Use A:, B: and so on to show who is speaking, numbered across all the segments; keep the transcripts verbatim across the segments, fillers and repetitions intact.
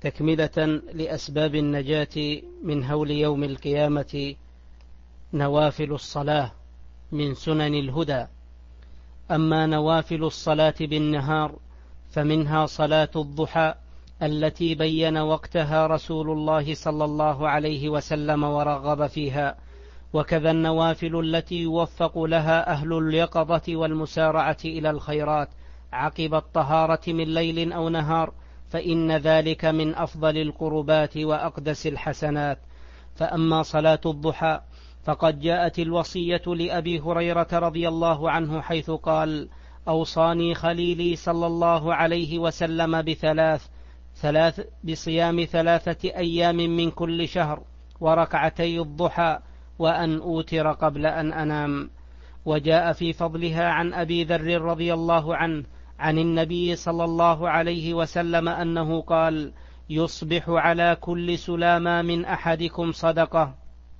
A: تكملة لأسباب النجاة من هول يوم القيامة. نوافل الصلاة من سنن الهدى. أما نوافل الصلاة بالنهار فمنها صلاة الضحى التي بين وقتها رسول الله صلى الله عليه وسلم ورغب فيها، وكذا النوافل التي يوفق لها أهل اليقظة والمسارعة إلى الخيرات عقب الطهارة من ليل أو نهار، فإن ذلك من أفضل القربات وأقدس الحسنات. فأما صلاة الضحى فقد جاءت الوصية لأبي هريرة رضي الله عنه حيث قال: أوصاني خليلي صلى الله عليه وسلم بثلاث ثلاث بصيام ثلاثة أيام من كل شهر وركعتي الضحى وأن أوتر قبل أن أنام. وجاء في فضلها عن أبي ذر رضي الله عنه عن النبي صلى الله عليه وسلم أنه قال: يصبح على كل سلامة من أحدكم صدقة،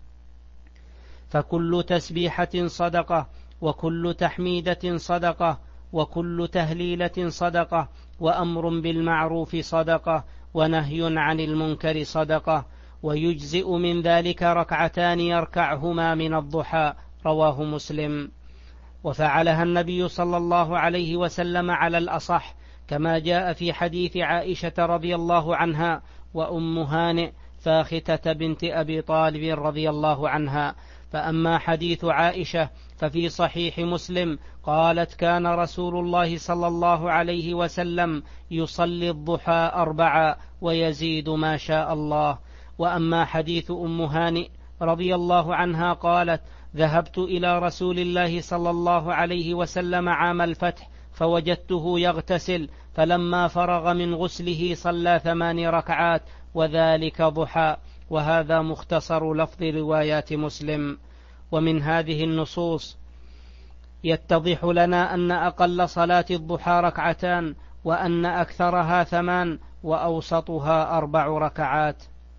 A: فكل تسبيحة صدقة، وكل تحميدة صدقة، وكل تهليلة صدقة، وأمر بالمعروف صدقة، ونهي عن المنكر صدقة، ويجزئ من ذلك ركعتان يركعهما من الضحى. رواه مسلم. وفعلها النبي صلى الله عليه وسلم على الأصح كما جاء في حديث عائشة رضي الله عنها وأم هانئ فاختة بنت أبي طالب رضي الله عنها. فأما حديث عائشة ففي صحيح مسلم قالت: كان رسول الله صلى الله عليه وسلم يصلي الضحى أربعا ويزيد ما شاء الله. وأما حديث أم هانئ رضي الله عنها قالت: ذهبت إلى رسول الله صلى الله عليه وسلم عام الفتح فوجدته يغتسل، فلما فرغ من غسله صلى ثمان ركعات وذلك ضحى. وهذا مختصر لفظ روايات مسلم. ومن هذه النصوص يتضح لنا أن أقل صلاة الضحى ركعتان، وأن أكثرها ثمان، وأوسطها أربع ركعات.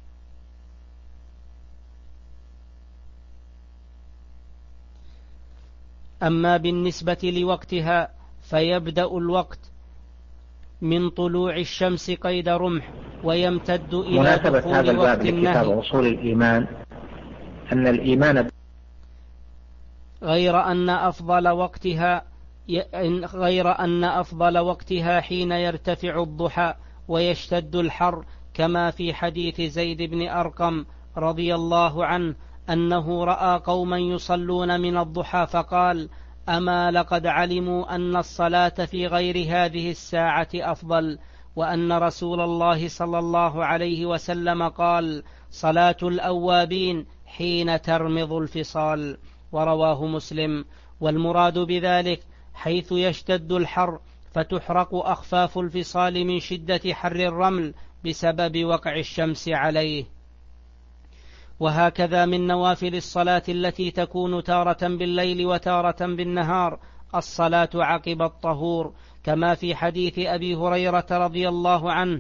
A: أما بالنسبة لوقتها فيبدأ الوقت من طلوع الشمس قيد رمح ويمتد إلى دخول
B: هذا الباب
A: وقت
B: لكتاب
A: النهي،
B: أصول الإيمان أن الإيمان
A: غير أن أفضل وقتها غير أن أفضل وقتها حين يرتفع الضحى ويشتد الحر، كما في حديث زيد بن أرقم رضي الله عنه أنه رأى قوما يصلون من الضحى فقال: أما لقد علموا أن الصلاة في غير هذه الساعة أفضل، وأن رسول الله صلى الله عليه وسلم قال: صلاة الأوابين حين ترمض الفصال. ورواه مسلم. والمراد بذلك حيث يشتد الحر فتحرق أخفاف الفصال من شدة حر الرمل بسبب وقع الشمس عليه. وهكذا من نوافل الصلاة التي تكون تارة بالليل وتارة بالنهار الصلاة عقب الطهور، كما في حديث أبي هريرة رضي الله عنه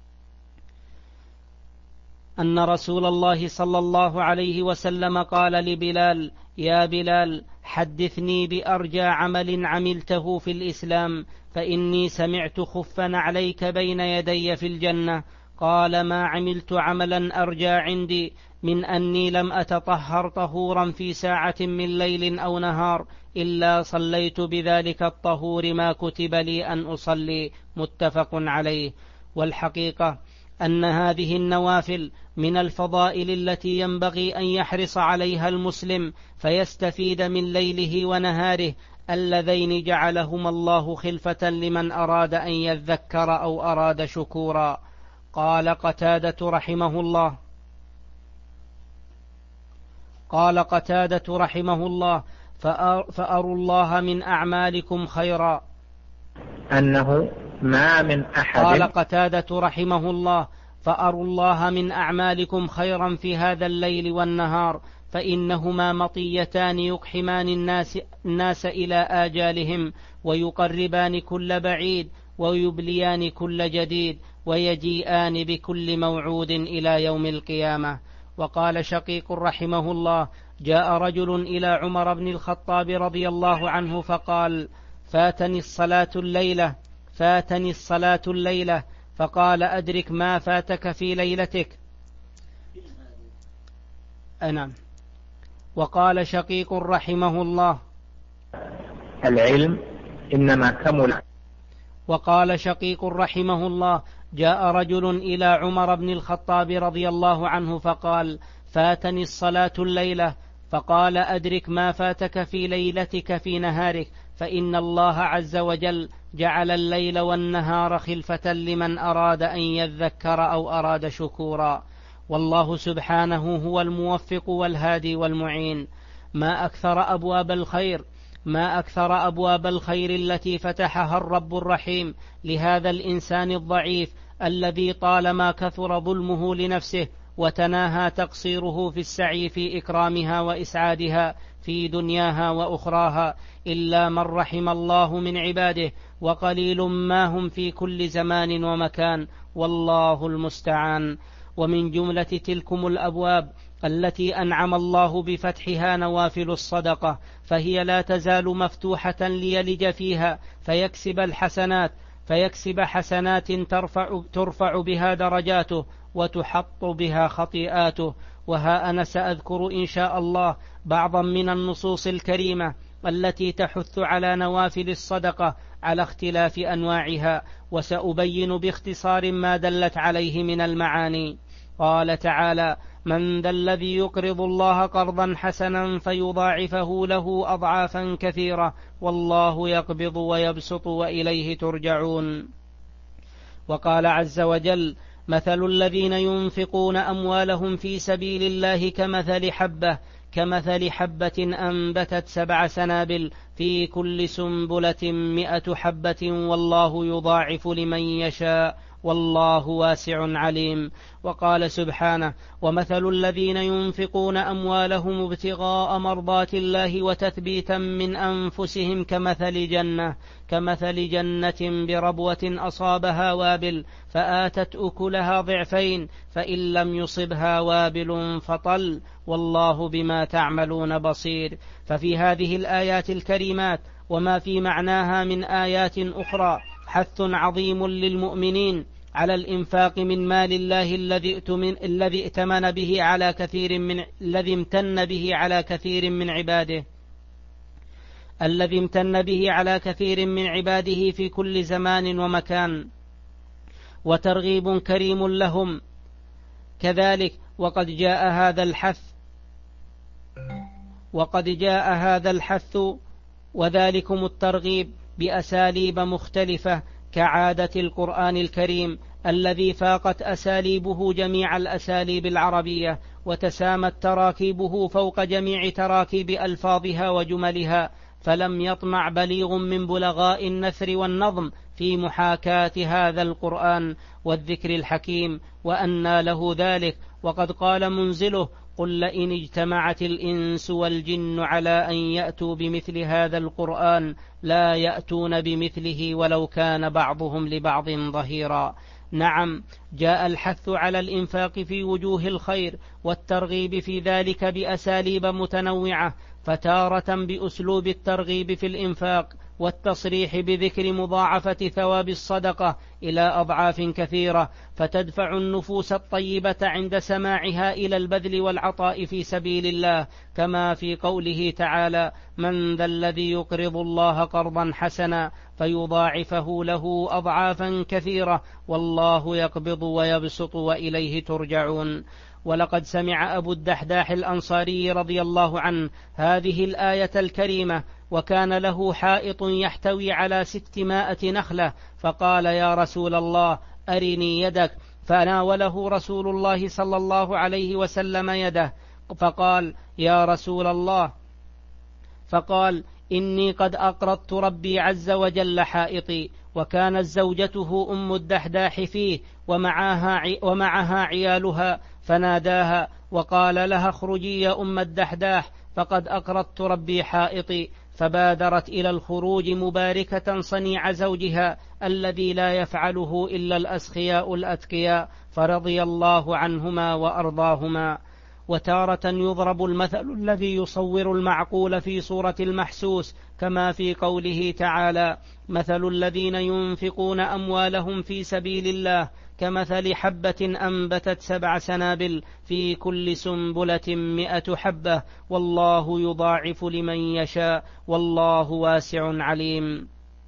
A: أن رسول الله صلى الله عليه وسلم قال لبلال: يا بلال، حدثني بأرجى عمل عملته في الإسلام، فإني سمعت خفا عليك بين يدي في الجنة. قال: ما عملت عملا أرجى عندي من أني لم أتطهر طهورا في ساعة من ليل أو نهار إلا صليت بذلك الطهور ما كتب لي أن أصلي. متفق عليه. والحقيقة أن هذه النوافل من الفضائل التي ينبغي أن يحرص عليها المسلم فيستفيد من ليله ونهاره اللذين جعلهما الله خلفة لمن أراد أن يذكر أو أراد شكورا. قال قتادة رحمه الله قال قتادة رحمه الله فأروا الله من أعمالكم خيرا.
B: أنه ما من أحد
A: قال قتادة رحمه الله فأروا الله من أعمالكم خيرا في هذا الليل والنهار، فإنهما مطيتان يقحمان الناس, الناس إلى آجالهم، ويقربان كل بعيد، ويبليان كل جديد، ويجيئان بكل موعود إلى يوم القيامة. وقال شقيق رحمه الله: جاء رجل إلى عمر بن الخطاب رضي الله عنه فقال: فاتني الصلاة الليلة فاتني الصلاة الليلة فقال أدرك ما فاتك في ليلتك. نعم. وقال شقيق رحمه الله:
B: العلم إنما كمل.
A: وقال شقيق رحمه الله: جاء رجل إلى عمر بن الخطاب رضي الله عنه فقال: فاتني الصلاة الليلة. فقال: أدرك ما فاتك في ليلتك في نهارك، فإن الله عز وجل جعل الليل والنهار خلفة لمن أراد أن يذكر أو أراد شكورا، والله سبحانه هو الموفق والهادي والمعين. ما أكثر أبواب الخير ما أكثر أبواب الخير التي فتحها الرب الرحيم لهذا الإنسان الضعيف الذي طالما كثر ظلمه لنفسه وتناهى تقصيره في السعي في إكرامها وإسعادها في دنياها وأخراها، إلا من رحم الله من عباده، وقليل ما هم في كل زمان ومكان، والله المستعان. ومن جملة تلكم الأبواب التي أنعم الله بفتحها نوافل الصدقة، فهي لا تزال مفتوحة ليلج فيها فيكسب الحسنات فيكسب حسنات ترفع, ترفع بها درجاته وتحط بها خطيئاته. وها أنا سأذكر إن شاء الله بعضا من النصوص الكريمة التي تحث على نوافل الصدقة على اختلاف أنواعها، وسأبين باختصار ما دلت عليه من المعاني. قال تعالى: من ذا الذي يقرض الله قرضا حسنا فيضاعفه له أضعافا كثيرة والله يقبض ويبسط وإليه ترجعون. وقال عز وجل: مثل الذين ينفقون أموالهم في سبيل الله كمثل حبة كمثل حبة أنبتت سبع سنابل في كل سنبلة مئة حبة والله يضاعف لمن يشاء والله واسع عليم. وقال سبحانه: ومثل الذين ينفقون أموالهم ابتغاء مرضات الله وتثبيتا من أنفسهم كمثل جنة كمثل جنة بربوة أصابها وابل فآتت أكلها ضعفين فإن لم يصبها وابل فطل والله بما تعملون بصير. ففي هذه الآيات الكريمات وما في معناها من آيات أخرى حث عظيم للمؤمنين على الإنفاق من مال الله الذي ائتمن الذي ائتمن به على كثير من الذي امتن به على كثير من عباده الذي امتن به على كثير من عباده في كل زمان ومكان، وترغيب كريم لهم كذلك. وقد جاء هذا الحث وقد جاء هذا الحث وذلكم الترغيب بأساليب مختلفة كعادة القرآن الكريم الذي فاقت أساليبه جميع الأساليب العربية وتسامت تراكيبه فوق جميع تراكيب ألفاظها وجملها، فلم يطمع بليغ من بلغاء النثر والنظم في محاكاة هذا القرآن والذكر الحكيم، وأنى له ذلك. وقد قال منزله: قل لئن اجتمعت الإنس والجن على أن يأتوا بمثل هذا القرآن لا يأتون بمثله ولو كان بعضهم لبعض ظهيرا. نعم، جاء الحث على الإنفاق في وجوه الخير والترغيب في ذلك بأساليب متنوعة، فتارة بأسلوب الترغيب في الإنفاق والتصريح بذكر مضاعفة ثواب الصدقة إلى أضعاف كثيرة، فتدفع النفوس الطيبة عند سماعها إلى البذل والعطاء في سبيل الله، كما في قوله تعالى: من ذا الذي يقرض الله قرضا حسنا فيضاعفه له أضعافا كثيرة والله يقبض ويبسط وإليه ترجعون. ولقد سمع أبو الدحداح الأنصاري رضي الله عنه هذه الآية الكريمة وكان له حائط يحتوي على ستمائة نخلة، فقال: يا رسول الله أرني يدك، فناوله رسول الله صلى الله عليه وسلم يده فقال: يا رسول الله فقال إني قد أقرضت ربي عز وجل حائطي. وكانت زوجته أم الدحداح فيه ومعها, ومعها عيالها، فناداها وقال لها: اخرجي يا أم الدحداح فقد أقرضت ربي حائطي، فبادرت إلى الخروج مباركة صنيع زوجها الذي لا يفعله إلا الأسخياء الأتقياء، فرضي الله عنهما وأرضاهما. وتارة يضرب المثل الذي يصور المعقول في صورة المحسوس، كما في قوله تعالى: مثل الذين ينفقون أموالهم في سبيل الله كمثل حبة أنبتت سبع سنابل في كل سنبلة مئة حبة والله يضاعف لمن يشاء والله واسع عليم.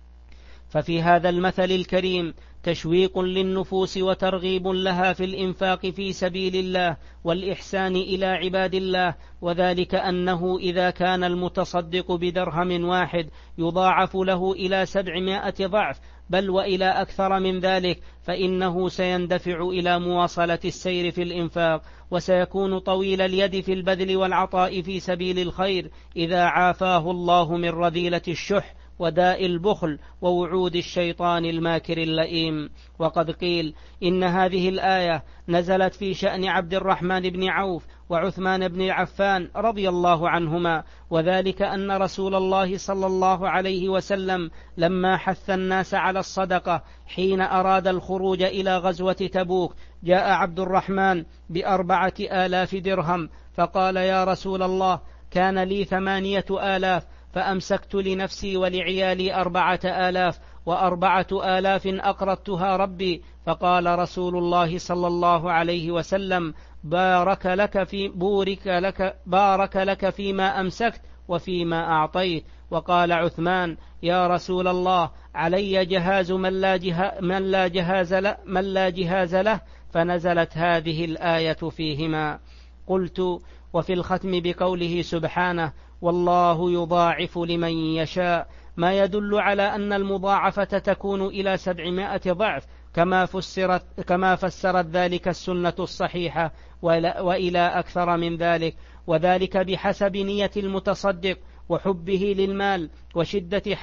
A: ففي هذا المثل الكريم تشويق للنفوس وترغيب لها في الإنفاق في سبيل الله والإحسان إلى عباد الله، وذلك أنه إذا كان المتصدق بدرهم واحد يضاعف له إلى سبعمائة ضعف، بل وإلى أكثر من ذلك، فإنه سيندفع إلى مواصلة السير في الإنفاق، وسيكون طويل اليد في البذل والعطاء في سبيل الخير إذا عافاه الله من رذيلة الشح وداء البخل ووعود الشيطان الماكر اللئيم. وقد قيل إن هذه الآية نزلت في شأن عبد الرحمن بن عوف وعثمان بن عفان رضي الله عنهما، وذلك أن رسول الله صلى الله عليه وسلم لما حث الناس على الصدقة حين أراد الخروج إلى غزوة تبوك جاء عبد الرحمن بأربعة آلاف درهم فقال: يا رسول الله، كان لي ثمانية آلاف فأمسكت لنفسي ولعيالي أربعة آلاف، وأربعة آلاف أقرضتها ربي. فقال رسول الله صلى الله عليه وسلم: بارك لك في بورك لك بارك لك فيما أمسكت وفيما أعطيت. وقال عثمان: يا رسول الله، علي جهاز من لا, جه من لا جهاز له من لا جهاز له فنزلت هذه الآية فيهما. قلت: وفي الختم بقوله سبحانه: والله يضاعف لمن يشاء، ما يدل على أن المضاعفة تكون إلى سبعمائة ضعف كما فسرت, كما فسرت ذلك السنة الصحيحة، وإلى أكثر من ذلك، وذلك بحسب نية المتصدق وحبه للمال وشدة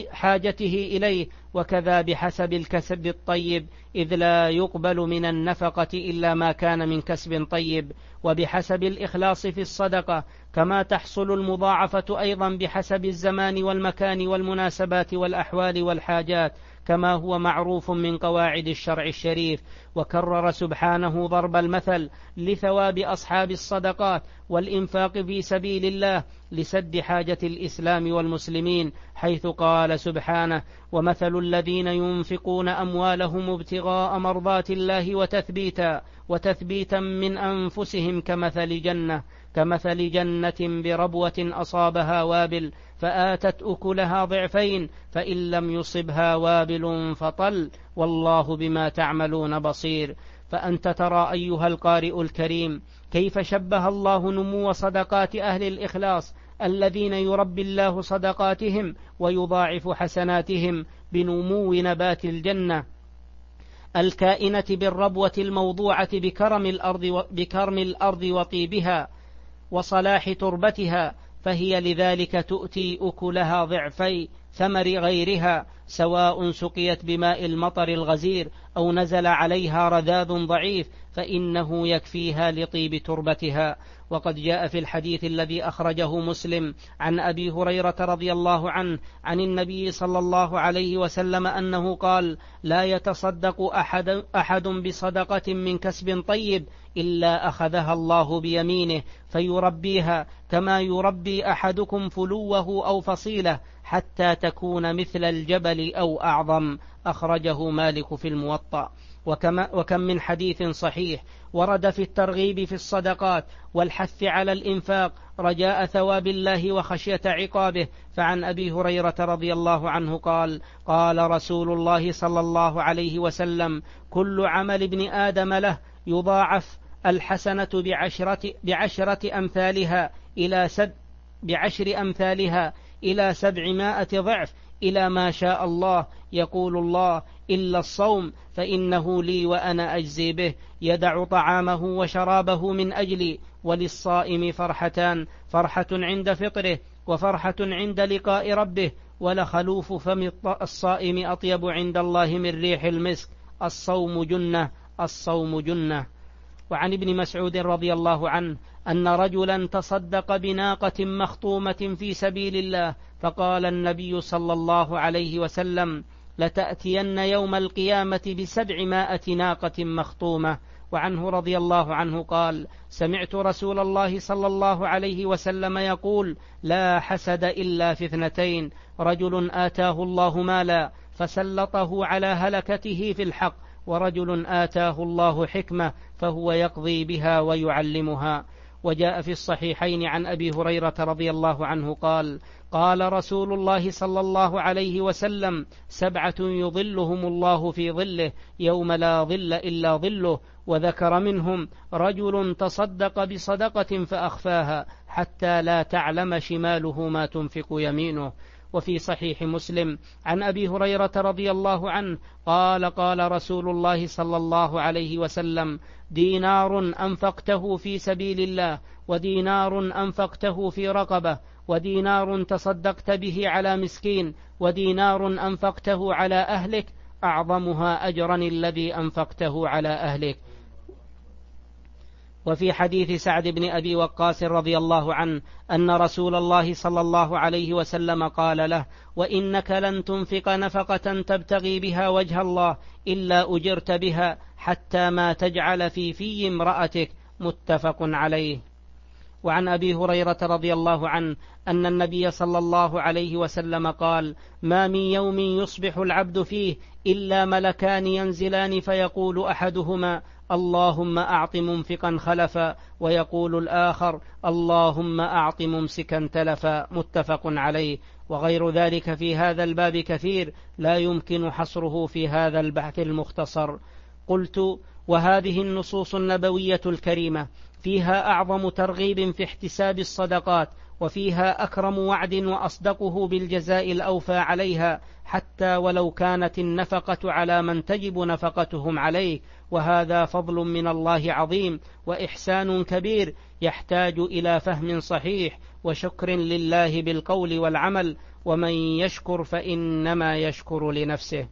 A: حاجته إليه، وكذا بحسب الكسب الطيب، إذ لا يقبل من النفقة إلا ما كان من كسب طيب، وبحسب الإخلاص في الصدقة، كما تحصل المضاعفة أيضا بحسب الزمان والمكان والمناسبات والأحوال والحاجات، كما هو معروف من قواعد الشرع الشريف. وكرر سبحانه ضرب المثل لثواب أصحاب الصدقات والإنفاق في سبيل الله لسد حاجة الإسلام والمسلمين، حيث قال سبحانه: ومثل الذين ينفقون أموالهم ابتغاء مرضات الله وتثبيتا وتثبيتا من أنفسهم كمثل جنة كمثل جنة بربوة أصابها وابل فآتت أكلها ضعفين فإن لم يصبها وابل فطل والله بما تعملون بصير. فأنت ترى أيها القارئ الكريم كيف شبه الله نمو صدقات أهل الإخلاص الذين يربي الله صدقاتهم ويضاعف حسناتهم بنمو نبات الجنة الكائنة بالربوة الموضوعة بكرم الأرض, بكرم الأرض وطيبها وصلاح تربتها، فهي لذلك تؤتي أكلها ضعفي ثمر غيرها، سواء سقيت بماء المطر الغزير أو نزل عليها رذاذ ضعيف، فإنه يكفيها لطيب تربتها. وقد جاء في الحديث الذي أخرجه مسلم عن أبي هريرة رضي الله عنه عن النبي صلى الله عليه وسلم أنه قال: لا يتصدق أحد, أحد بصدقة من كسب طيب إلا أخذها الله بيمينه فيربيها كما يربي أحدكم فلوه أو فصيله حتى تكون مثل الجبل أو أعظم. أخرجه مالك في الموطأ. وكما وكم من حديث صحيح ورد في الترغيب في الصدقات والحث على الإنفاق رجاء ثواب الله وخشية عقابه. فعن أبي هريرة رضي الله عنه قال: قال رسول الله صلى الله عليه وسلم: كل عمل ابن آدم له يضاعف الحسنة بعشرة, بعشرة أمثالها إلى سب بعشر أمثالها إلى سبعمائة ضعف إلى ما شاء الله. يقول الله: إلا الصوم فإنه لي وأنا أجزي به، يدع طعامه وشرابه من أجلي. وللصائم فرحتان: فرحة عند فطره وفرحة عند لقاء ربه. ولخلوف فم الصائم أطيب عند الله من ريح المسك. الصوم جنة الصوم جنة. وعن ابن مسعود رضي الله عنه أن رجلا تصدق بناقة مخطومة في سبيل الله، فقال النبي صلى الله عليه وسلم: لتأتين يوم القيامة بسبعمائة ناقة مخطومة. وعنه رضي الله عنه قال: سمعت رسول الله صلى الله عليه وسلم يقول: لا حسد إلا في اثنتين: رجل آتاه الله مالا فسلطه على هلكته في الحق، ورجل آتاه الله حكمة فهو يقضي بها ويعلمها. وجاء في الصحيحين عن أبي هريرة رضي الله عنه قال: قال رسول الله صلى الله عليه وسلم: سبعة يظلهم الله في ظله يوم لا ظل إلا ظله. وذكر منهم: رجل تصدق بصدقة فأخفاها حتى لا تعلم شماله ما تنفق يمينه. وفي صحيح مسلم عن أبي هريرة رضي الله عنه قال: قال رسول الله صلى الله عليه وسلم: دينار أنفقته في سبيل الله، ودينار أنفقته في رقبة، ودينار تصدقت به على مسكين، ودينار أنفقته على أهلك، أعظمها أجرا الذي أنفقته على أهلك. وفي حديث سعد بن أبي وقاص رضي الله عنه أن رسول الله صلى الله عليه وسلم قال له: وإنك لن تنفق نفقة تبتغي بها وجه الله إلا أجرت بها حتى ما تجعل في في امرأتك. متفق عليه. وعن أبي هريرة رضي الله عنه أن النبي صلى الله عليه وسلم قال: ما من يوم يصبح العبد فيه إلا ملكان ينزلان فيقول أحدهما: اللهم أعط ممسكا خلفا، ويقول الآخر: اللهم أعط ممسكا تلفا. متفق عليه. وغير ذلك في هذا الباب كثير لا يمكن حصره في هذا البحث المختصر. قلت: وهذه النصوص النبوية الكريمة فيها أعظم ترغيب في احتساب الصدقات، وفيها أكرم وعد وأصدقه بالجزاء الأوفى عليها، حتى ولو كانت النفقة على من تجب نفقتهم عليه. وهذا فضل من الله عظيم وإحسان كبير يحتاج إلى فهم صحيح وشكر لله بالقول والعمل، ومن يشكر فإنما يشكر لنفسه.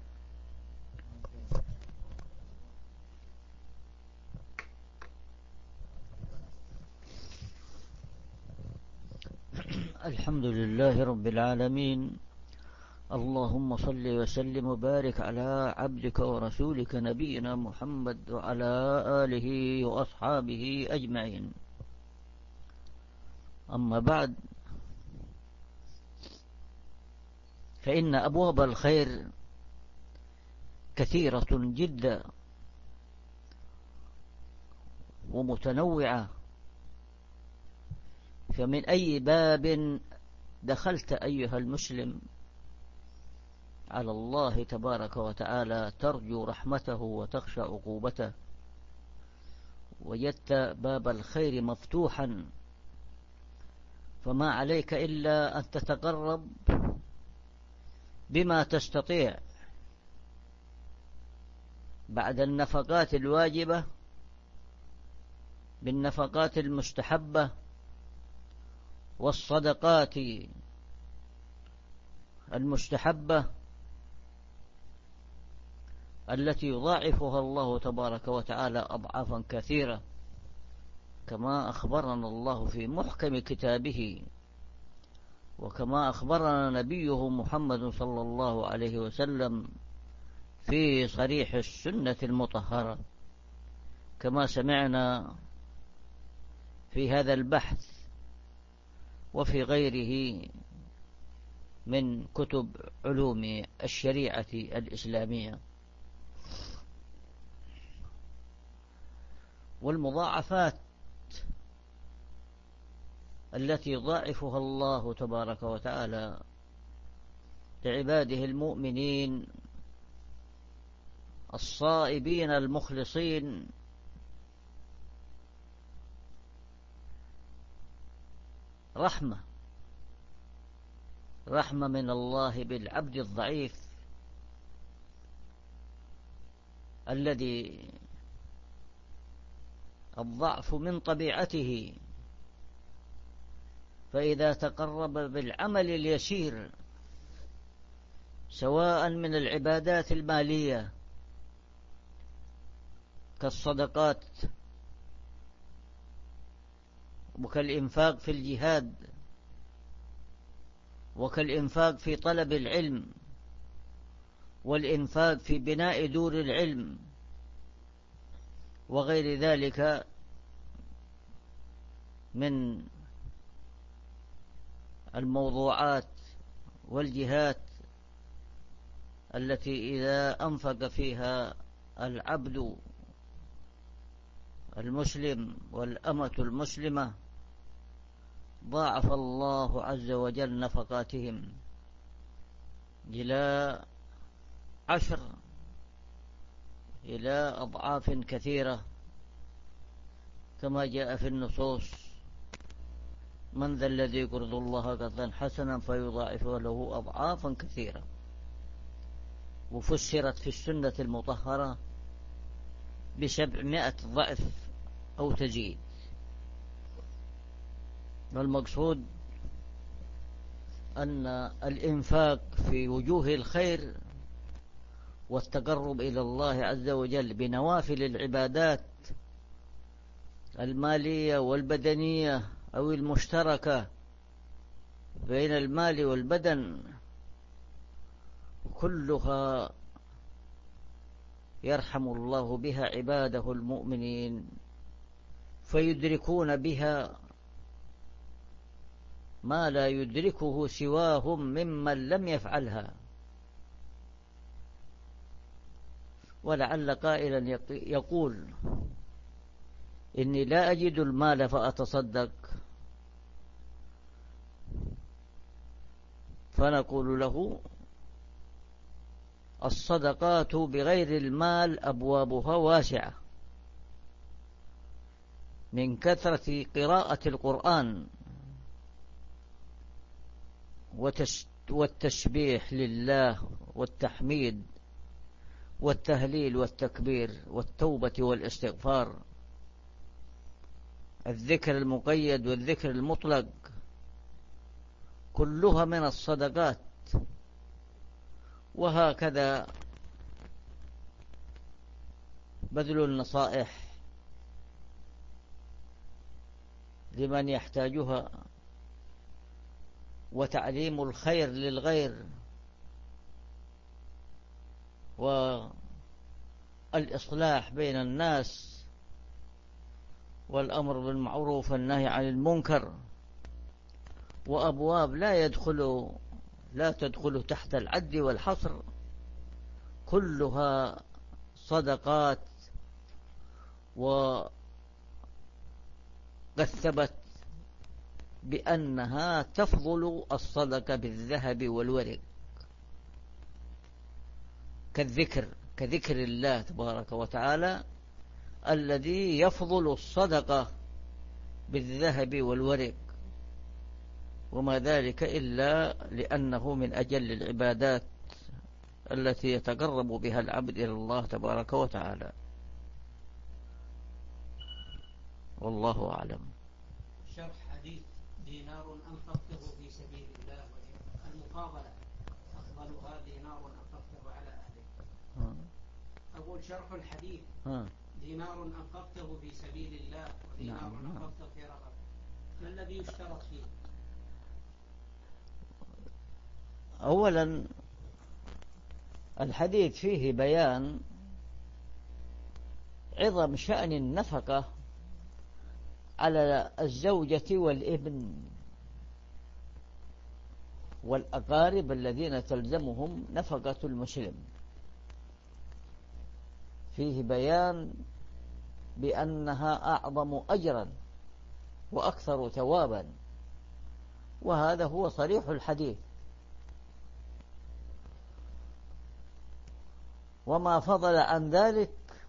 C: الحمد لله رب العالمين، اللهم صل وسلم وبارك على عبدك ورسولك نبينا محمد وعلى آله وأصحابه أجمعين. أما بعد، فإن أبواب الخير كثيرة جدا ومتنوعة، فمن أي باب دخلت أيها المسلم على الله تبارك وتعالى ترجو رحمته وتخشى عقوبته، وجدت باب الخير مفتوحا، فما عليك إلا أن تتقرب بما تستطيع بعد النفقات الواجبة بالنفقات المستحبة والصدقات المستحبة التي يضاعفها الله تبارك وتعالى أضعافا كثيرة، كما أخبرنا الله في محكم كتابه، وكما أخبرنا نبيه محمد صلى الله عليه وسلم في صريح السنة المطهرة، كما سمعنا في هذا البحث وفي غيره من كتب علوم الشريعة الإسلامية. والمضاعفات التي يضاعفها الله تبارك وتعالى لعباده المؤمنين الصائبين المخلصين رحمة رحمة من الله بالعبد الضعيف الذي الضعف من طبيعته، فإذا تقرب بالعمل اليسير سواء من العبادات المالية كالصدقات وكالإنفاق في الجهاد وكالإنفاق في طلب العلم والإنفاق في بناء دور العلم وغير ذلك من الموضوعات والجهات التي إذا أنفق فيها العبد المسلم والأمة المسلمة ضاعف الله عز وجل نفقاتهم إلى عشر إلى أضعاف كثيرة، كما جاء في النصوص: من ذا الذي يقرض الله قرضا حسنا فيضاعفه له أضعافا كثيرة. وفسرت في السنة المطهرة بسبعمائة ضعف أو تزيد. والمقصود أن الإنفاق في وجوه الخير والتقرب إلى الله عز وجل بنوافل العبادات المالية والبدنية أو المشتركة بين المال والبدن كلها يرحم الله بها عباده المؤمنين، فيدركون بها ما لا يدركه سواهم ممن لم يفعلها. ولعل قائلا يقول: إني لا أجد المال فأتصدق، فنقول له: الصدقات بغير المال أبوابها واسعة، من كثرة قراءة القرآن والتسبيح لله والتحميد والتهليل والتكبير والتوبة والاستغفار، الذكر المقيد والذكر المطلق كلها من الصدقات. وهكذا بذل النصائح لمن يحتاجها وتعليم الخير للغير والإصلاح بين الناس والأمر بالمعروف والنهي عن المنكر، وأبواب لا يدخل لا تدخل تحت العد والحصر، كلها صدقات. وقد ثبت بأنها تفضل الصدقة بالذهب والورق، كالذكر كذكر الله تبارك وتعالى الذي يفضل الصدقة بالذهب والورق، وما ذلك إلا لأنه من أجل العبادات التي يتقرب بها العبد إلى الله تبارك وتعالى. والله أعلم.
A: شرح حديث دينار أنفقته في سبيل الله، المفاضلة أفضلها دينار أنفقته على أهله. أقول شرح الحديث دينار أنفقته في سبيل الله ودينار أنفقته في رغبة، ما الذي يشترط فيه؟
C: أولا الحديث فيه بيان عظم شأن النفقة على الزوجة والابن والأقارب الذين تلزمهم نفقة المسلم. فيه بيان بأنها أعظم أجرا وأكثر ثوابا، وهذا هو صريح الحديث. وما فضل عن ذلك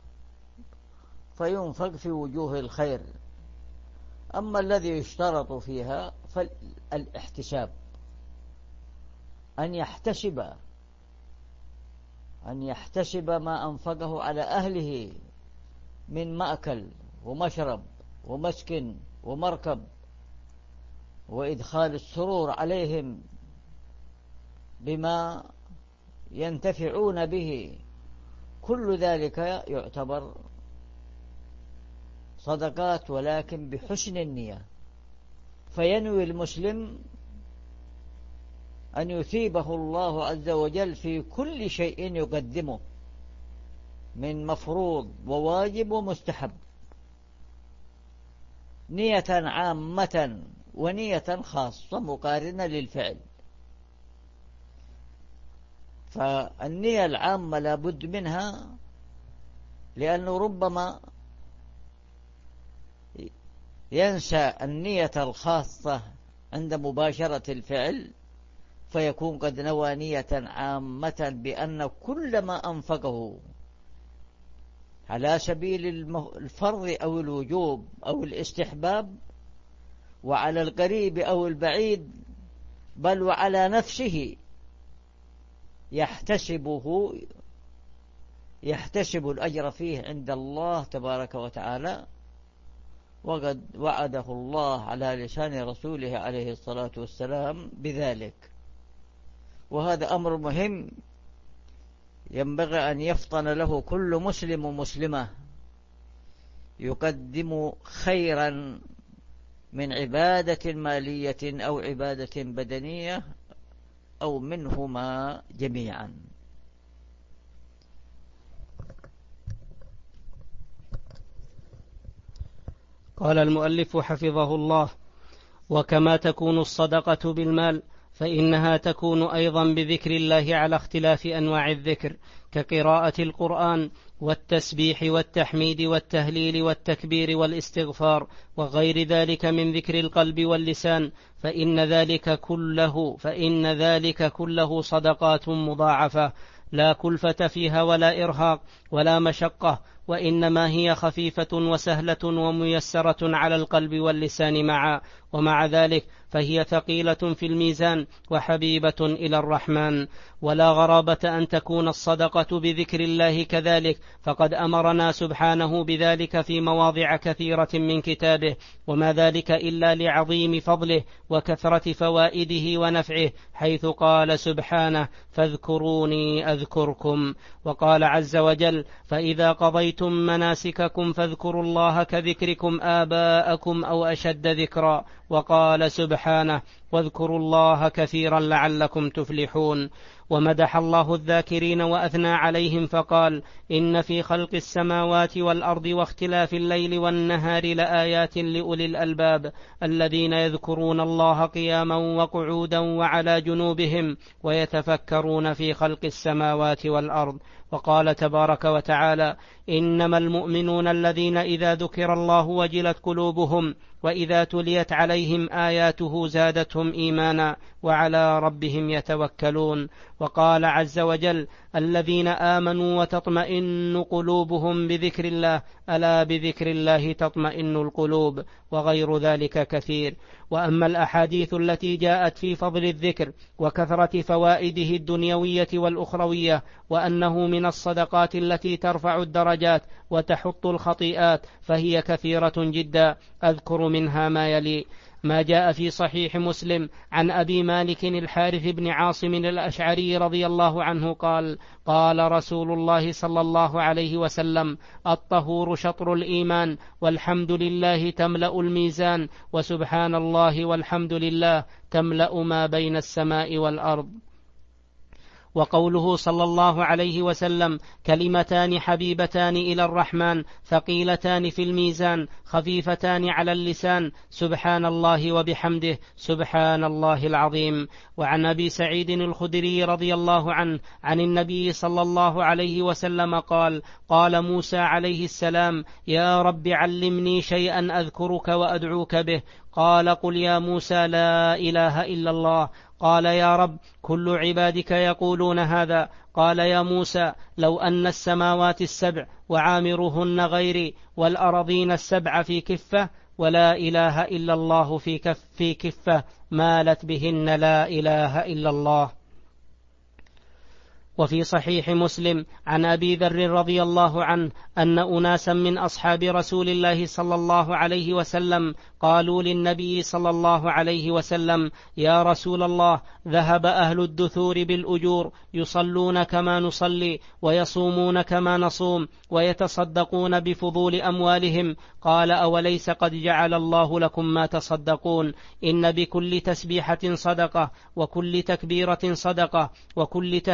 C: فينفق في وجوه الخير. أما الذي يشترط فيها فالاحتساب، أن يحتسب أن يحتسب ما أنفقه على أهله من مأكل ومشرب ومسكن ومركب، وإدخال السرور عليهم بما ينتفعون به، كل ذلك يعتبر صدقات ولكن بحسن النية. فينوي المسلم أن يثيبه الله عز وجل في كل شيء يقدمه من مفروض وواجب ومستحب، نية عامة ونية خاصة مقارنة للفعل. فالنية العامة لابد منها، لأنه ربما ينسى النية الخاصة عند مباشرة الفعل، فيكون قد نوى نية عامة بأن كل ما أنفقه على سبيل الفرض أو الوجوب أو الاستحباب، وعلى القريب أو البعيد، بل وعلى نفسه، يحتسبه يحتسب الأجر فيه عند الله تبارك وتعالى، وقد وعده الله على لسان رسوله عليه الصلاة والسلام بذلك. وهذا أمر مهم ينبغي أن يفطن له كل مسلم ومسلمة يقدم خيرا من عبادة مالية أو عبادة بدنية أو منهما جميعا.
A: قال المؤلف حفظه الله: وكما تكون الصدقة بالمال فإنها تكون أيضا بذكر الله على اختلاف أنواع الذكر، كقراءة القرآن والتسبيح والتحميد والتهليل والتكبير والاستغفار وغير ذلك من ذكر القلب واللسان، فإن ذلك كله فإن ذلك كله صدقات مضاعفة، لا كلفة فيها ولا إرهاق ولا مشقة، وإنما هي خفيفة وسهلة وميسرة على القلب واللسان معا، ومع ذلك فهي ثقيلة في الميزان وحبيبة إلى الرحمن. ولا غرابة أن تكون الصدقة بذكر الله كذلك، فقد أمرنا سبحانه بذلك في مواضع كثيرة من كتابه، وما ذلك إلا لعظيم فضله وكثرة فوائده ونفعه، حيث قال سبحانه: فاذكروني أذكركم. وقال عز وجل: فإذا قضيتم مناسككم فاذكروا الله كذكركم آباءكم أو أشد ذكرا. وقال سبحانه: واذكروا الله كثيرا لعلكم تفلحون. ومدح الله الذاكرين وأثنى عليهم فقال: إن في خلق السماوات والأرض واختلاف الليل والنهار لآيات لأولي الألباب الذين يذكرون الله قياما وقعودا وعلى جنوبهم ويتفكرون في خلق السماوات والأرض. وقال تبارك وتعالى: إنما المؤمنون الذين إذا ذكر الله وجلت قلوبهم وإذا تليت عليهم آياته زادتهم إيمانا وعلى ربهم يتوكلون. وقال عز وجل: الذين آمنوا وتطمئن قلوبهم بذكر الله، ألا بذكر الله تطمئن القلوب، وغير ذلك كثير. وأما الأحاديث التي جاءت في فضل الذكر وكثرة فوائده الدنيوية والأخروية، وأنه من الصدقات التي ترفع الدرجات وتحط الخطيئات، فهي كثيرة جدا. أذكر منها ما يلي: ما جاء في صحيح مسلم عن أبي مالك الحارث بن عاصم الأشعري رضي الله عنه قال: قال رسول الله صلى الله عليه وسلم: الطهور شطر الإيمان، والحمد لله تملأ الميزان، وسبحان الله والحمد لله تملأ ما بين السماء والأرض. وقوله صلى الله عليه وسلم: كلمتان حبيبتان إلى الرحمن ثقيلتان في الميزان خفيفتان على اللسان، سبحان الله وبحمده سبحان الله العظيم. وعن أبي سعيد الخدري رضي الله عنه عن النبي صلى الله عليه وسلم قال: قال موسى عليه السلام: يا رب علمني شيئا أذكرك وأدعوك به. قال: قل يا موسى لا إله إلا الله. قال: يا رب كل عبادك يقولون هذا. قال: يا موسى لو أن السماوات السبع وعامرهن غيري والأرضين السبع في كفة ولا إله إلا الله في, كف في كفة مالت بهن لا إله إلا الله. وفي صحيح مسلم عن أبي ذر رضي الله عنه أن أناسا من أصحاب رسول الله صلى الله عليه وسلم قالوا للنبي صلى الله عليه وسلم: يا رسول الله، ذهب أهل الدثور بالأجور، يصلون كما نصلي ويصومون كما نصوم ويتصدقون بفضول أموالهم. قال: أوليس قد جعل الله لكم ما تصدقون؟ إن بكل تسبيحة صدقة، وكل تكبيرة صدقة، وكل تهليلة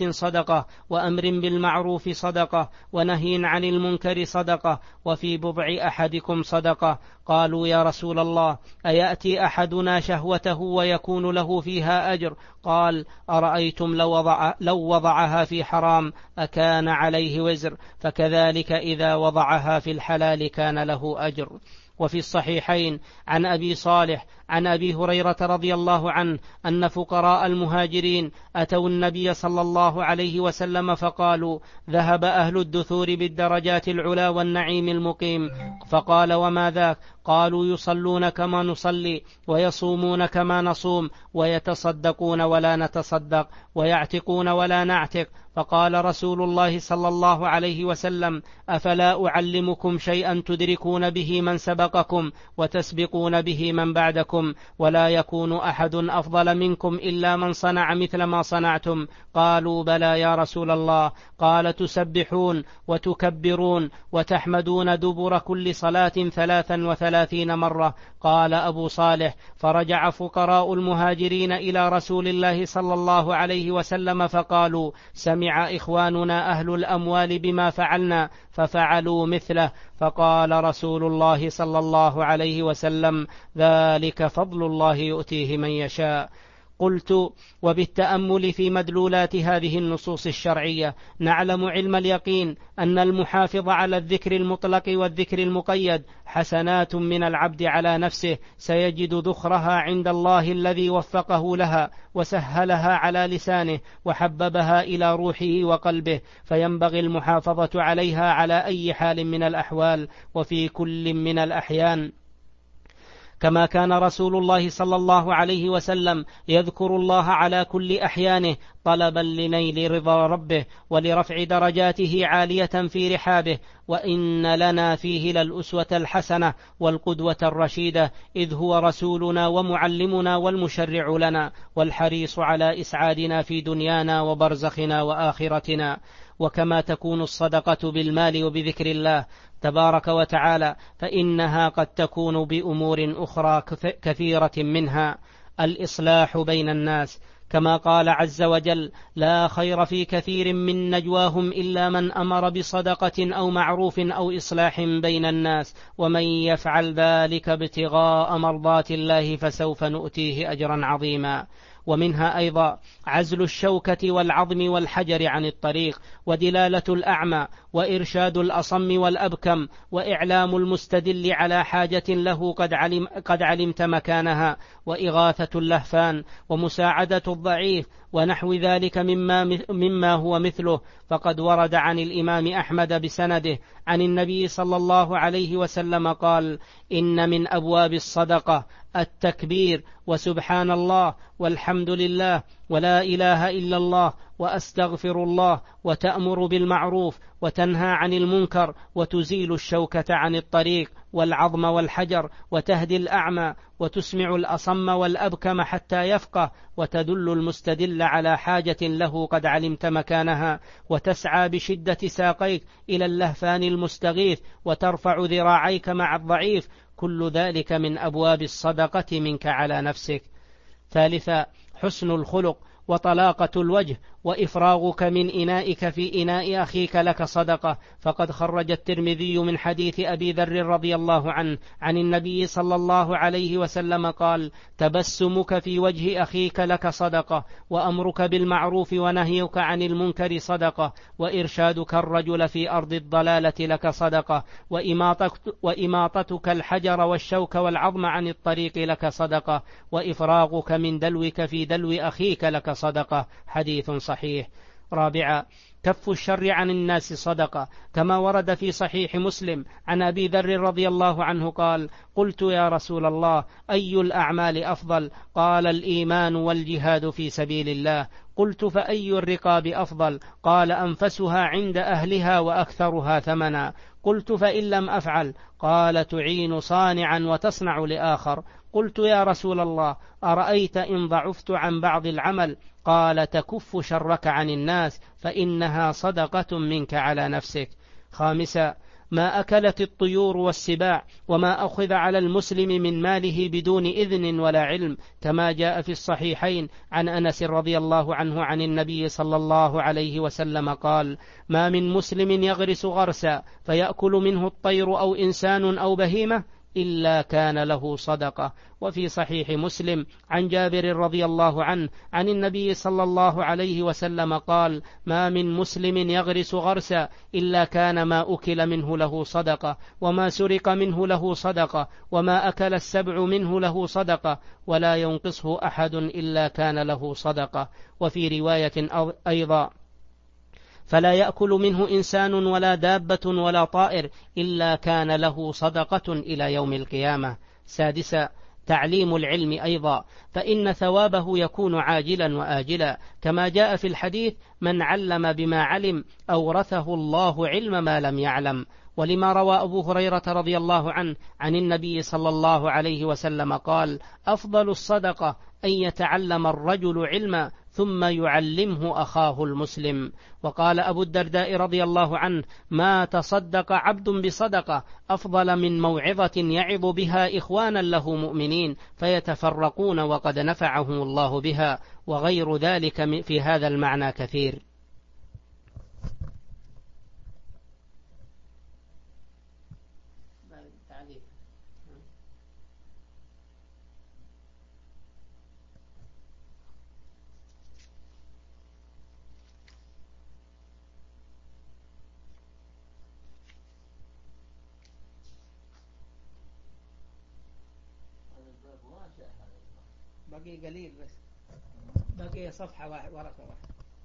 A: صدقة، وأمر بالمعروف صدقة، ونهي عن المنكر صدقة، وفي بضع أحدكم صدقة. قالوا يا رسول الله أيأتي أحدنا شهوته ويكون له فيها أجر؟ قال أرأيتم لو, وضع لو وضعها في حرام أكان عليه وزر؟ فكذلك إذا وضعها في الحلال كان له أجر. وفي الصحيحين عن أبي صالح عن أبي هريرة رضي الله عنه أن فقراء المهاجرين أتوا النبي صلى الله عليه وسلم فقالوا ذهب أهل الدثور بالدرجات العلا والنعيم المقيم. فقال وما ذاك؟ قالوا يصلون كما نصلي، ويصومون كما نصوم، ويتصدقون ولا نتصدق، ويعتقون ولا نعتق. فقال رسول الله صلى الله عليه وسلم أفلا أعلمكم شيئا تدركون به من سبقكم وتسبقون به من بعدكم، ولا يكون أحد أفضل منكم إلا من صنع مثل ما صنعتم؟ قالوا بلى يا رسول الله. قال تسبحون وتكبرون وتحمدون دبر كل صلاة ثلاثا وثلاثين مرة. قال أبو صالح فرجع فقراء المهاجرين إلى رسول الله صلى الله عليه وسلم فقالوا سمع إخواننا أهل الأموال بما فعلنا ففعلوا مثله. فقال رسول الله صلى الله عليه وسلم ذلك فضل الله يؤتيه من يشاء. قلت وبالتأمل في مدلولات هذه النصوص الشرعية نعلم علم اليقين أن المحافظ على الذكر المطلق والذكر المقيد حسنات من العبد على نفسه سيجد ذخرها عند الله الذي وفقه لها وسهلها على لسانه وحببها إلى روحه وقلبه، فينبغي المحافظة عليها على أي حال من الأحوال وفي كل من الأحيان. كما كان رسول الله صلى الله عليه وسلم يذكر الله على كل أحيانه طلبا لنيل رضا ربه ولرفع درجاته عالية في رحابه. وإن لنا فيه للأسوة الحسنة والقدوة الرشيدة، إذ هو رسولنا ومعلمنا والمشرع لنا والحريص على إسعادنا في دنيانا وبرزخنا وآخرتنا. وكما تكون الصدقة بالمال وبذكر الله تبارك وتعالى فإنها قد تكون بأمور أخرى كثيرة منها الإصلاح بين الناس، كما قال عز وجل لا خير في كثير من نجواهم إلا من أمر بصدقة أو معروف أو إصلاح بين الناس، ومن يفعل ذلك ابتغاء مرضات الله فسوف نؤتيه أجرا عظيما. ومنها أيضا عزل الشوكة والعظم والحجر عن الطريق، ودلالة الأعمى، وإرشاد الأصم والأبكم، وإعلام المستدل على حاجة له قد, علم قد علمت مكانها، وإغاثة اللهفان، ومساعدة الضعيف، ونحو ذلك مما, مما هو مثله. فقد ورد عن الإمام أحمد بسنده عن النبي صلى الله عليه وسلم قال إن من أبواب الصدقة التكبير وسبحان الله والحمد لله ولا إله إلا الله وأستغفر الله، وتأمر بالمعروف وتنهى عن المنكر، وتزيل الشوكة عن الطريق والعظم والحجر، وتهدي الأعمى، وتسمع الأصم والأبكم حتى يفقه، وتدل المستدل على حاجة له قد علمت مكانها، وتسعى بشدة ساقيك إلى اللهفان المستغيث، وترفع ذراعيك مع الضعيف. كل ذلك من أبواب الصدقة منك على نفسك. ثالثا حسن الخلق وطلاقة الوجه، وإفراغك من إنائك في إناء أخيك لك صدقة. فقد خرج الترمذي من حديث أبي ذر رضي الله عنه عن النبي صلى الله عليه وسلم قال تبسمك في وجه أخيك لك صدقة، وأمرك بالمعروف ونهيك عن المنكر صدقة، وإرشادك الرجل في أرض الضلالة لك صدقة، وإماطتك الحجر والشوك والعظم عن الطريق لك صدقة، وإفراغك من دلوك في دلو أخيك لك صدقة. حديث صحيح. رابعا كف الشر عن الناس صدقة، كما ورد في صحيح مسلم عن أبي ذر رضي الله عنه قال قلت يا رسول الله أي الأعمال أفضل؟ قال الإيمان والجهاد في سبيل الله. قلت فأي الرقاب أفضل؟ قال أنفسها عند أهلها وأكثرها ثمنا. قلت فإن لم أفعل؟ قال تعين صانعا وتصنع لآخر. قلت يا رسول الله أرأيت إن ضعفت عن بعض العمل؟ قال تكف شرك عن الناس فإنها صدقة منك على نفسك. خامسا ما أكلت الطيور والسباع، وما أخذ على المسلم من ماله بدون إذن ولا علم، كما جاء في الصحيحين عن أنس رضي الله عنه عن النبي صلى الله عليه وسلم قال: ما من مسلم يغرس غرسا فيأكل منه الطير أو إنسان أو بهيمة إلا كان له صدقة. وفي صحيح مسلم عن جابر رضي الله عنه عن النبي صلى الله عليه وسلم قال: ما من مسلم يغرس غرسا إلا كان ما أكل منه له صدقة، وما سرق منه له صدقة، وما أكل السبع منه له صدقة، ولا ينقصه أحد إلا كان له صدقة. وفي رواية أيضا: فلا يأكل منه إنسان ولا دابة ولا طائر إلا كان له صدقة إلى يوم القيامة. سادسا: تعليم العلم أيضا، فإن ثوابه يكون عاجلا وآجلا، كما جاء في الحديث: من علم بما علم أورثه الله علم ما لم يعلم. ولما روى أبو هريرة رضي الله عنه عن النبي صلى الله عليه وسلم قال: أفضل الصدقة أن يتعلم الرجل علما ثم يعلمه أخاه المسلم. وقال أبو الدرداء رضي الله عنه: ما تصدق عبد بصدقة أفضل من موعظة يعظ بها إخوانا له مؤمنين فيتفرقون وقد نفعهم الله بها، وغير ذلك في هذا المعنى كثير. بقي قليل بس، بقي صفحة ورقة واحدة.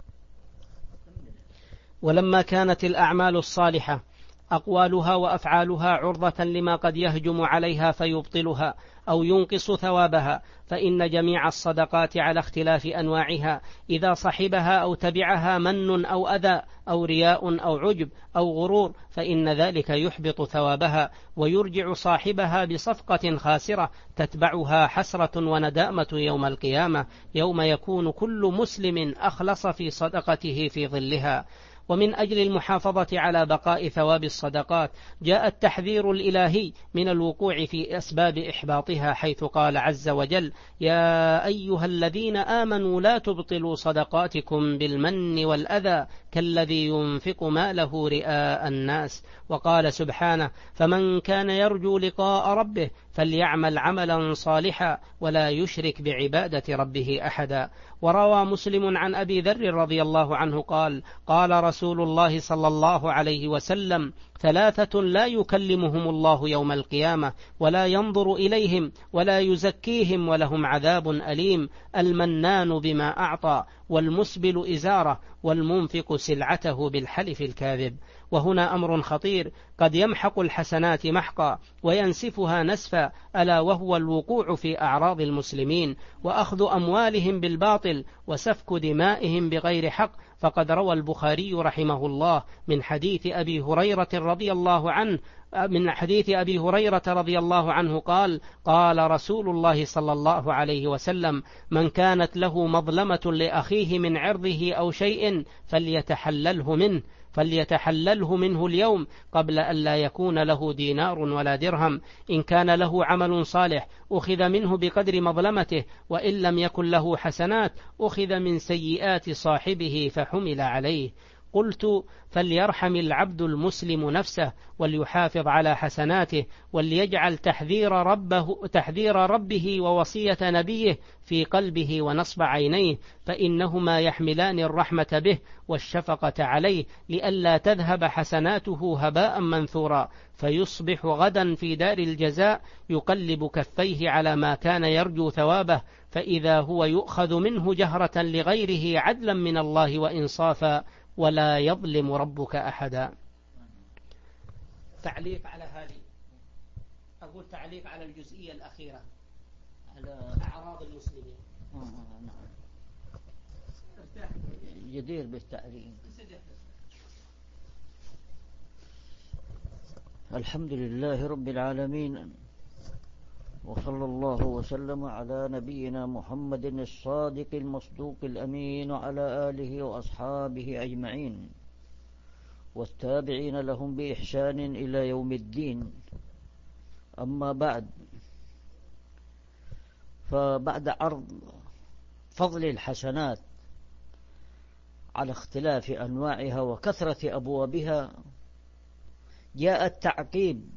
A: ولما كانت الأعمال الصالحة أقوالها وأفعالها عرضة لما قد يهجم عليها فيبطلها أو ينقص ثوابها، فإن جميع الصدقات على اختلاف أنواعها إذا صحبها أو تبعها من أو أذى أو رياء أو عجب أو غرور فإن ذلك يحبط ثوابها ويرجع صاحبها بصفقة خاسرة تتبعها حسرة وندامة يوم القيامة، يوم يكون كل مسلم أخلص في صدقته في ظلها. ومن أجل المحافظة على بقاء ثواب الصدقات جاء التحذير الإلهي من الوقوع في أسباب إحباطها، حيث قال عز وجل: يا أيها الذين آمنوا لا تبطلوا صدقاتكم بالمن والأذى كالذي ينفق ماله رئاء الناس. وقال سبحانه: فمن كان يرجو لقاء ربه فليعمل عملا صالحا ولا يشرك بعبادة ربه أحدا. وروى مسلم عن أبي ذر رضي الله عنه قال: قال رسول الله صلى الله عليه وسلم: ثلاثة لا يكلمهم الله يوم القيامة ولا ينظر إليهم ولا يزكيهم ولهم عذاب أليم: المنان بما أعطى، والمسبل إزاره، والمنفق سلعته بالحلف الكاذب. وهنا أمر خطير قد يمحق الحسنات محقا وينسفها نسفا، ألا وهو الوقوع في أعراض المسلمين وأخذ أموالهم بالباطل وسفك دمائهم بغير حق. فقد روى البخاري رحمه الله من حديث أبي هريرة رضي الله عنه من حديث أبي هريرة رضي الله عنه قال: قال رسول الله صلى الله عليه وسلم: من كانت له مظلمة لأخيه من عرضه أو شيء فليتحلله منه فليتحلله منه اليوم قبل أن لا يكون له دينار ولا درهم. إن كان له عمل صالح أخذ منه بقدر مظلمته، وإن لم يكن له حسنات أخذ من سيئات صاحبه فحمل عليه. قلت: فليرحم العبد المسلم نفسه وليحافظ على حسناته وليجعل تحذير ربه, تحذير ربه ووصية نبيه في قلبه ونصب عينيه، فإنهما يحملان الرحمة به والشفقة عليه لئلا تذهب حسناته هباء منثورا، فيصبح غدا في دار الجزاء يقلب كفيه على ما كان يرجو ثوابه، فإذا هو يؤخذ منه جهرة لغيره عدلا من الله وإنصافا، ولا يظلم ربك أحدا. تعليق على هذه، أقول تعليق على الجزئية الأخيرة على أعراض المسلمين.
C: آه نعم. جدير بالتعليق. الحمد لله رب العالمين، وصلى الله وسلم على نبينا محمد الصادق المصدوق الأمين وعلى آله وأصحابه أجمعين. والتابعين لهم بإحسان إلى يوم الدين. أما بعد، فبعد عرض فضل الحسنات على اختلاف أنواعها وكثرة أبوابها، جاء التعقيب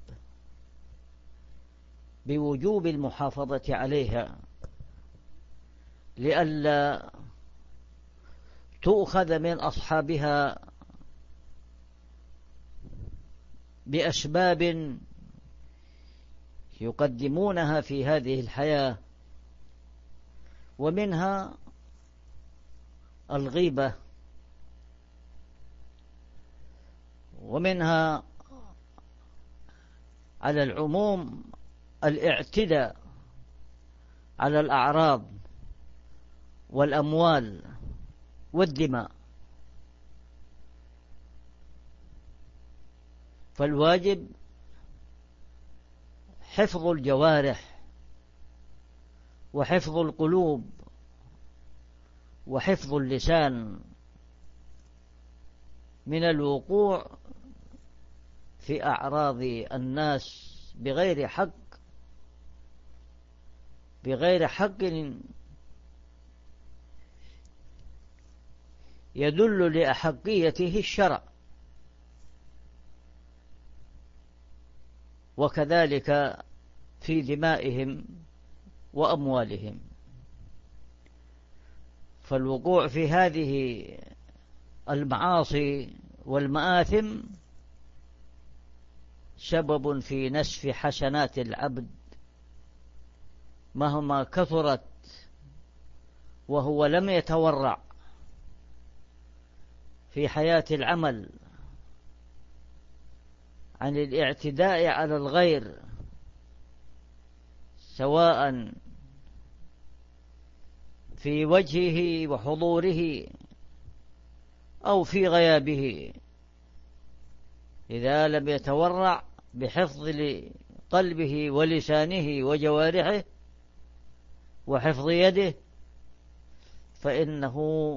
C: بوجوب المحافظة عليها لئلا تؤخذ من أصحابها بأسباب يقدمونها في هذه الحياة، ومنها الغيبة، ومنها على العموم الاعتداء على الأعراض والأموال والدماء. فالواجب حفظ الجوارح وحفظ القلوب وحفظ اللسان من الوقوع في أعراض الناس بغير حق بغير حق يدل لأحقيته الشرع، وكذلك في دمائهم وأموالهم. فالوقوع في هذه المعاصي والمآثم سبب في نسف حسنات العبد مهما كثرت، وهو لم يتورع في حياة العمل عن الاعتداء على الغير، سواء في وجهه وحضوره أو في غيابه. إذا لم يتورع بحفظ قلبه ولسانه وجوارحه وحفظ يده، فإنه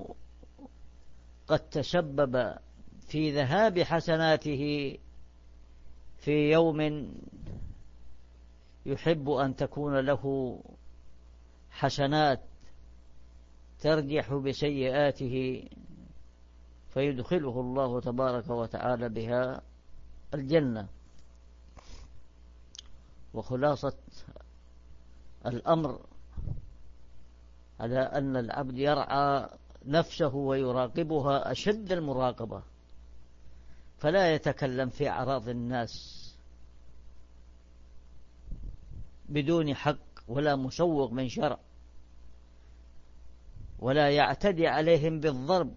C: قد تسبب في ذهاب حسناته في يوم يحب أن تكون له حسنات ترجح بسيئاته، فيدخله الله تبارك وتعالى بها الجنة. وخلاصة الأمر على أن العبد يرعى نفسه ويراقبها أشد المراقبة، فلا يتكلم في أعراض الناس بدون حق ولا مسوغ من شرع، ولا يعتدي عليهم بالضرب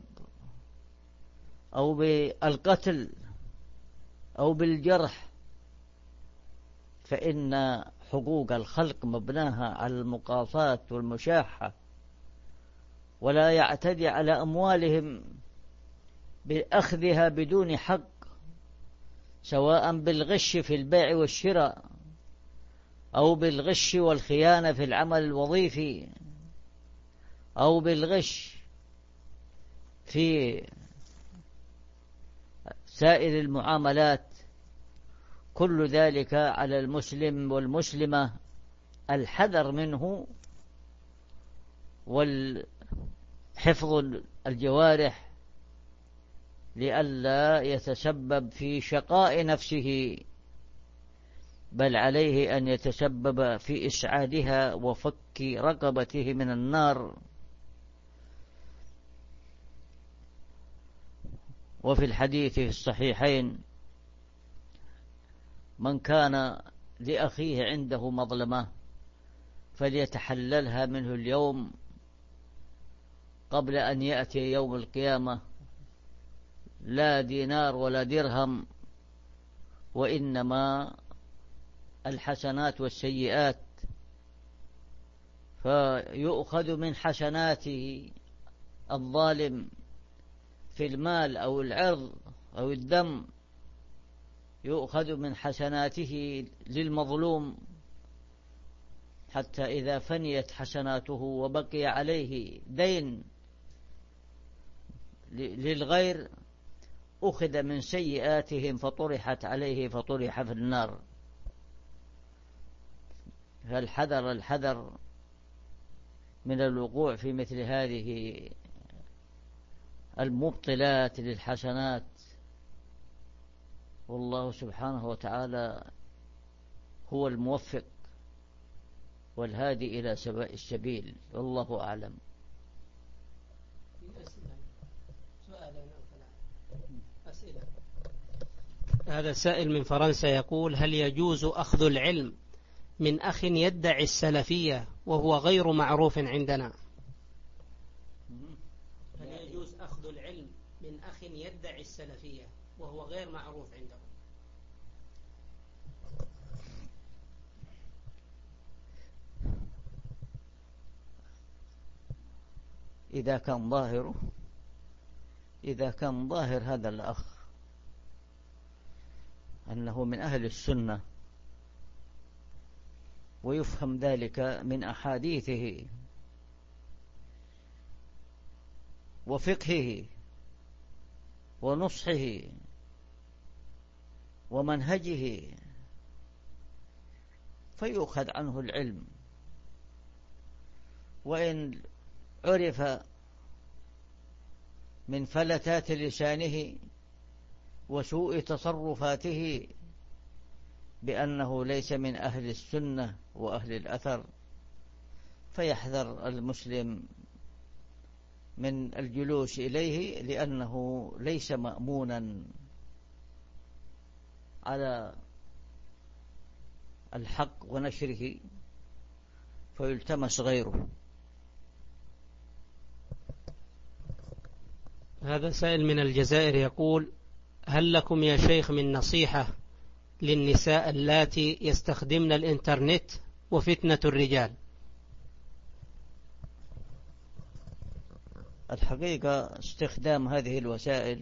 C: أو بالقتل أو بالجرح، فإن حقوق الخلق مبناها على المقاصاة والمشاحة. ولا يعتدي على أموالهم بأخذها بدون حق، سواء بالغش في البيع والشراء أو بالغش والخيانة في العمل الوظيفي أو بالغش في سائر المعاملات. كل ذلك على المسلم والمسلمة الحذر منه، والحفظ الجوارح لئلا يتسبب في شقاء نفسه، بل عليه أن يتسبب في إسعادها وفك رقبته من النار. وفي الحديث في الصحيحين: من كان لأخيه عنده مظلمة فليتحللها منه اليوم قبل أن يأتي يوم القيامة، لا دينار ولا درهم، وإنما الحسنات والسيئات. فيؤخذ من حسناته الظالم في المال أو العرض أو الدم، يؤخذ من حسناته للمظلوم، حتى إذا فنيت حسناته وبقي عليه دين للغير أخذ من سيئاتهم فطرحت عليه فطرح في النار. فالحذر الحذر من الوقوع في مثل هذه المبطلات للحسنات، والله سبحانه وتعالى هو الموفق والهادي إلى سواء السبيل، والله أعلم.
A: أسئلة. هذا سائل من فرنسا يقول: هل يجوز أخذ العلم من أخ يدعي السلفية وهو غير معروف عندنا؟ هل يجوز أخذ العلم من أخ يدعي السلفية وهو غير معروف عندهم؟
C: إذا كان ظاهره إذا كان ظاهر هذا الأخ أنه من أهل السنة ويفهم ذلك من أحاديثه وفقهه ونصحه ومنهجه، فيؤخذ عنه العلم. وإن عرف من فلتات لسانه وسوء تصرفاته بأنه ليس من أهل السنة وأهل الأثر، فيحذر المسلم من الجلوس إليه، لأنه ليس مأمونا على الحق ونشره فيلتمس غيره.
A: هذا سائل من الجزائر يقول: هل لكم يا شيخ من نصيحة للنساء اللاتي يستخدمن الإنترنت وفتنة الرجال؟
C: الحقيقة استخدام هذه الوسائل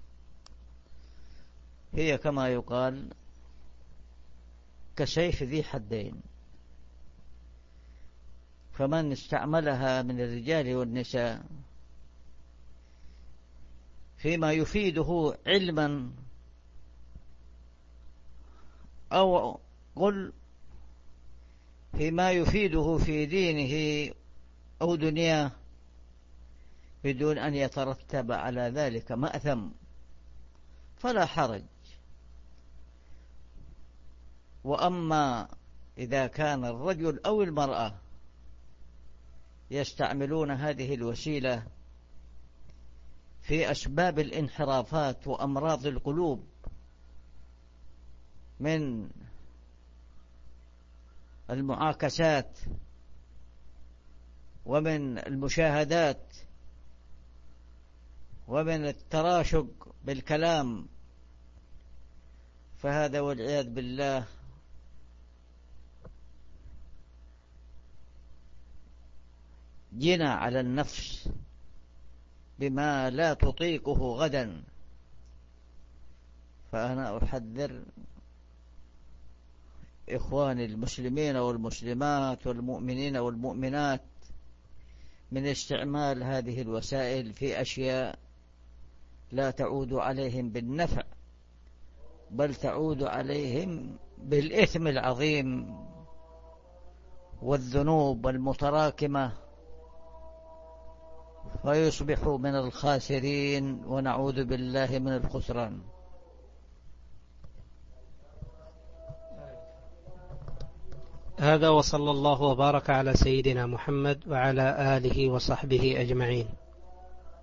C: هي كما يقال كسيف ذي حدين، فمن استعملها من الرجال والنساء فيما يفيده علما أو قل فيما يفيده في دينه أو دنياه بدون أن يترتب على ذلك مأثم فلا حرج. وأما إذا كان الرجل أو المرأة يستعملون هذه الوسيلة في أسباب الانحرافات وأمراض القلوب من المعاكسات ومن المشاهدات ومن التراشق بالكلام، فهذا والعياذ بالله جنى على النفس بما لا تطيقه غدا. فأنا أحذر إخواني المسلمين والمسلمات والمؤمنين والمؤمنات من استعمال هذه الوسائل في أشياء لا تعود عليهم بالنفع، بل تعود عليهم بالإثم العظيم والذنوب المتراكمة، فيصبحوا من الخاسرين ونعوذ بالله من الخسران.
A: هذا وصلى الله وبارك على سيدنا محمد وعلى آله وصحبه أجمعين.